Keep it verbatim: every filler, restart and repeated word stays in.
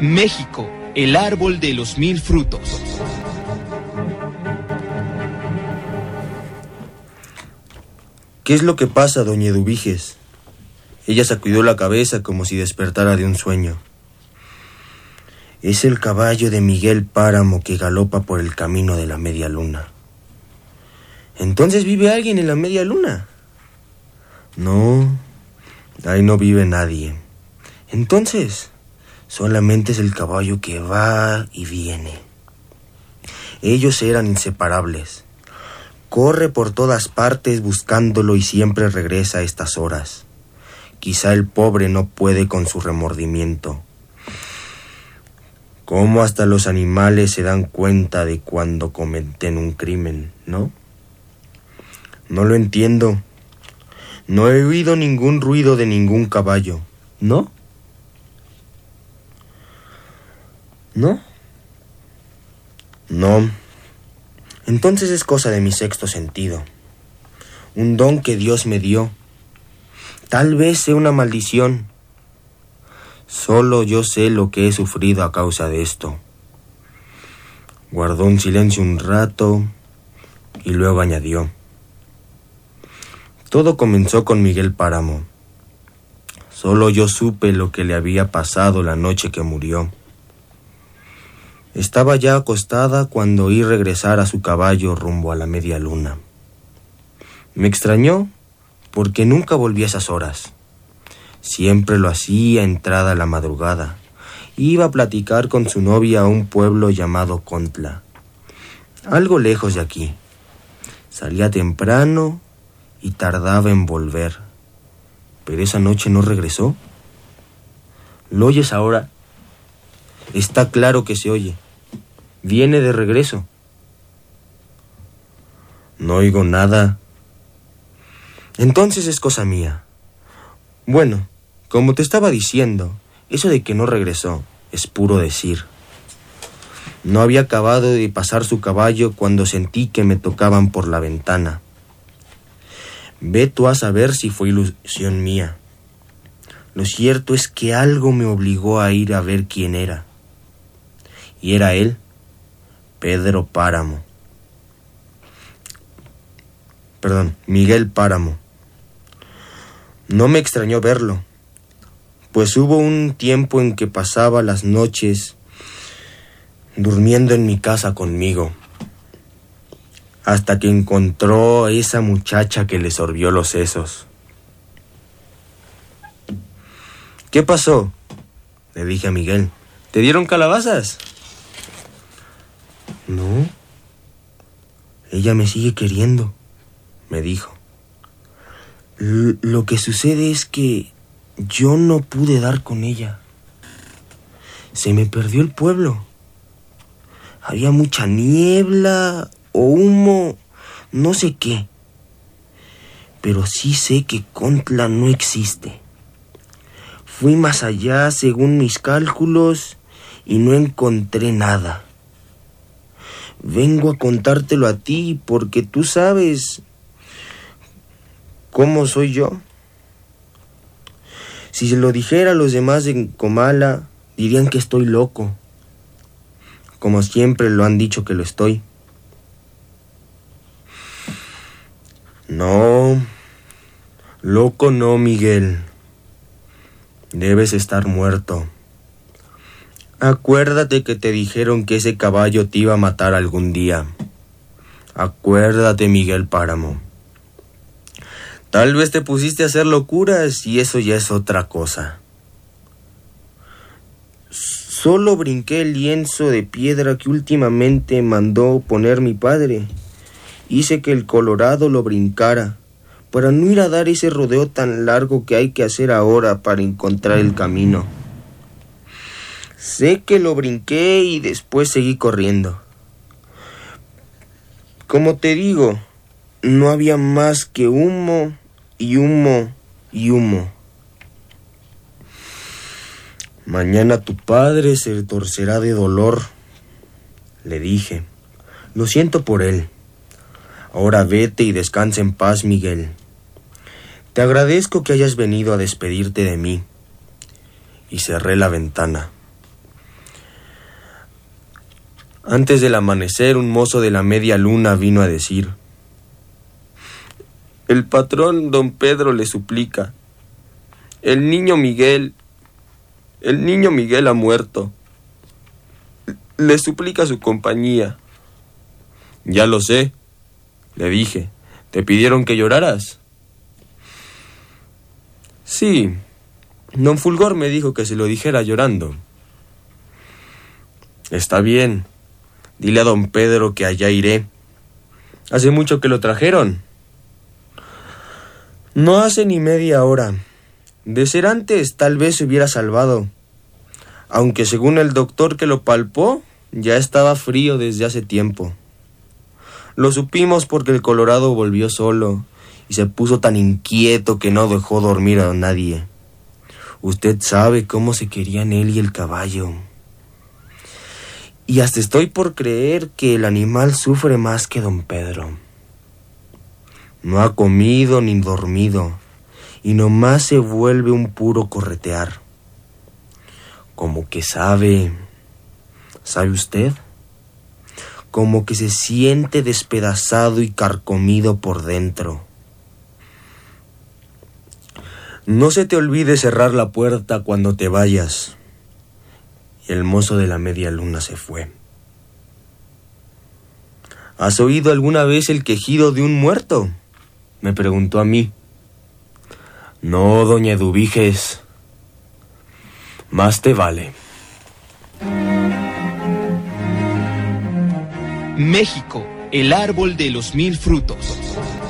México, el árbol de los mil frutos. ¿Qué es lo que pasa, doña Eduviges? Ella sacudió la cabeza como si despertara de un sueño. Es el caballo de Miguel Páramo que galopa por el camino de la media luna. ¿Entonces vive alguien en la media luna? No, ahí no vive nadie. Entonces, solamente es el caballo que va y viene. Ellos eran inseparables. Corre por todas partes buscándolo y siempre regresa a estas horas. Quizá el pobre no puede con su remordimiento. Cómo hasta los animales se dan cuenta de cuando cometen un crimen, ¿no? No lo entiendo. No he oído ningún ruido de ningún caballo, ¿no? ¿No? No. Entonces es cosa de mi sexto sentido. Un don que Dios me dio. Tal vez sea una maldición. Solo yo sé lo que he sufrido a causa de esto. Guardó un silencio un rato y luego añadió. Todo comenzó con Miguel Páramo. Solo yo supe lo que le había pasado la noche que murió. Estaba ya acostada cuando oí regresar a su caballo rumbo a la media luna. Me extrañó porque nunca volví a esas horas. Siempre lo hacía entrada la madrugada. Iba a platicar con su novia a un pueblo llamado Contla, algo lejos de aquí. Salía temprano y tardaba en volver. Pero esa noche no regresó. ¿Lo oyes ahora? Está claro que se oye. Viene de regreso. No oigo nada. Entonces es cosa mía. Bueno, como te estaba diciendo, eso de que no regresó es puro decir. No había acabado de pasar su caballo cuando sentí que me tocaban por la ventana. Ve tú a saber si fue ilusión mía. Lo cierto es que algo me obligó a ir a ver quién era. Y era él, Pedro Páramo. Perdón, Miguel Páramo. No me extrañó verlo, pues hubo un tiempo en que pasaba las noches durmiendo en mi casa conmigo, hasta que encontró a esa muchacha que le sorbió los sesos. ¿Qué pasó?, le dije a Miguel. ¿Te dieron calabazas? No. Ella me sigue queriendo, me dijo. L- lo que sucede es que yo no pude dar con ella. Se me perdió el pueblo. Había mucha niebla o humo, no sé qué. Pero sí sé que Contla no existe. Fui más allá según mis cálculos y no encontré nada. Vengo a contártelo a ti porque tú sabes cómo soy yo. Si se lo dijera a los demás de Comala, dirían que estoy loco, como siempre lo han dicho que lo estoy. No, loco no, Miguel. Debes estar muerto. Acuérdate que te dijeron que ese caballo te iba a matar algún día. Acuérdate, Miguel Páramo. Tal vez te pusiste a hacer locuras y eso ya es otra cosa. Solo brinqué el lienzo de piedra que últimamente mandó poner mi padre. Hice que el Colorado lo brincara, para no ir a dar ese rodeo tan largo que hay que hacer ahora para encontrar el camino. Sé que lo brinqué y después seguí corriendo. Como te digo, no había más que humo y humo y humo. Mañana tu padre se torcerá de dolor, le dije. Lo siento por él. Ahora vete y descansa en paz, Miguel. Te agradezco que hayas venido a despedirte de mí. Y cerré la ventana. Antes del amanecer, un mozo de la media luna vino a decir: el patrón don Pedro le suplica. El niño Miguel, el niño Miguel ha muerto. Le suplica su compañía. Ya lo sé, le dije. ¿Te pidieron que lloraras? Sí, don Fulgor me dijo que se lo dijera llorando. Está bien, dile a don Pedro que allá iré. ¿Hace mucho que lo trajeron? No hace ni media hora. De ser antes, tal vez se hubiera salvado. Aunque según el doctor que lo palpó, ya estaba frío desde hace tiempo. Lo supimos porque el Colorado volvió solo y se puso tan inquieto que no dejó dormir a nadie. Usted sabe cómo se querían él y el caballo. Y hasta estoy por creer que el animal sufre más que don Pedro. No ha comido ni dormido y nomás se vuelve un puro corretear. Como que sabe... ¿Sabe usted? Como que se siente despedazado y carcomido por dentro. No se te olvide cerrar la puerta cuando te vayas. Y el mozo de la media luna se fue. ¿Has oído alguna vez el quejido de un muerto?, me preguntó a mí. No, doña Eduviges. Más te vale. México, el árbol de los mil frutos.